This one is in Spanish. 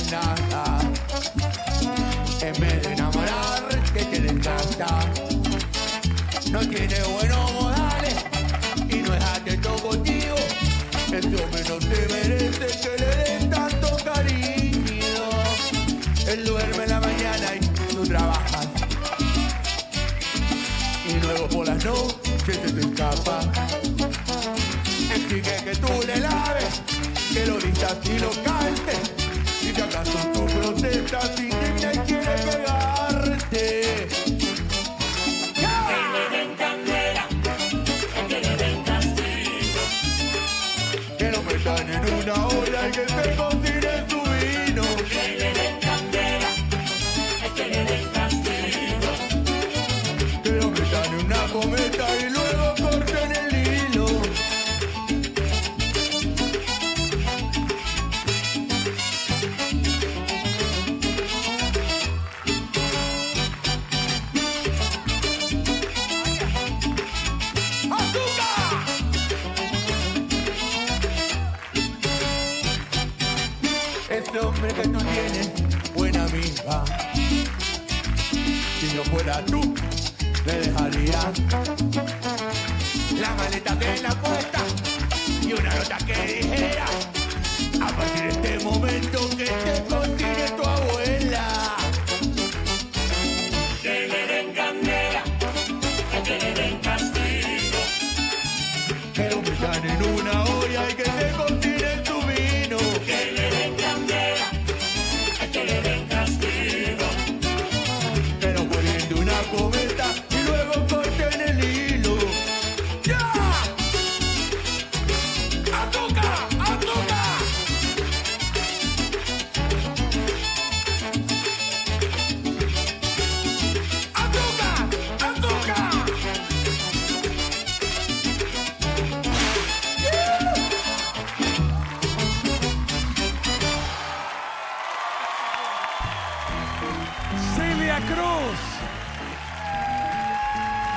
nada. En vez de enamorar, que te desgasta. No tiene buenos modales y no es atento contigo. Ese hombre no se merece que le den tanto cariño. Él duerme en la mañana y tú trabajas. Y luego por las noches se te escapa. Exige que tú le laves, que lo vistas y lo cantes. Y si acaso tú protestas, te indigna y quiere pegarte. Que le den candela, que le den castigo. Que lo metan en una olla y que se cocine su vino. Que le den candela, que le den castigo. Que lo metan en una cometa y luego corten el hilo. Ese hombre que tú tienes, buena amiga. Si yo fuera tú, me dejaría la maleta de la puesta y una nota que dijera: a partir de este momento que te contigo.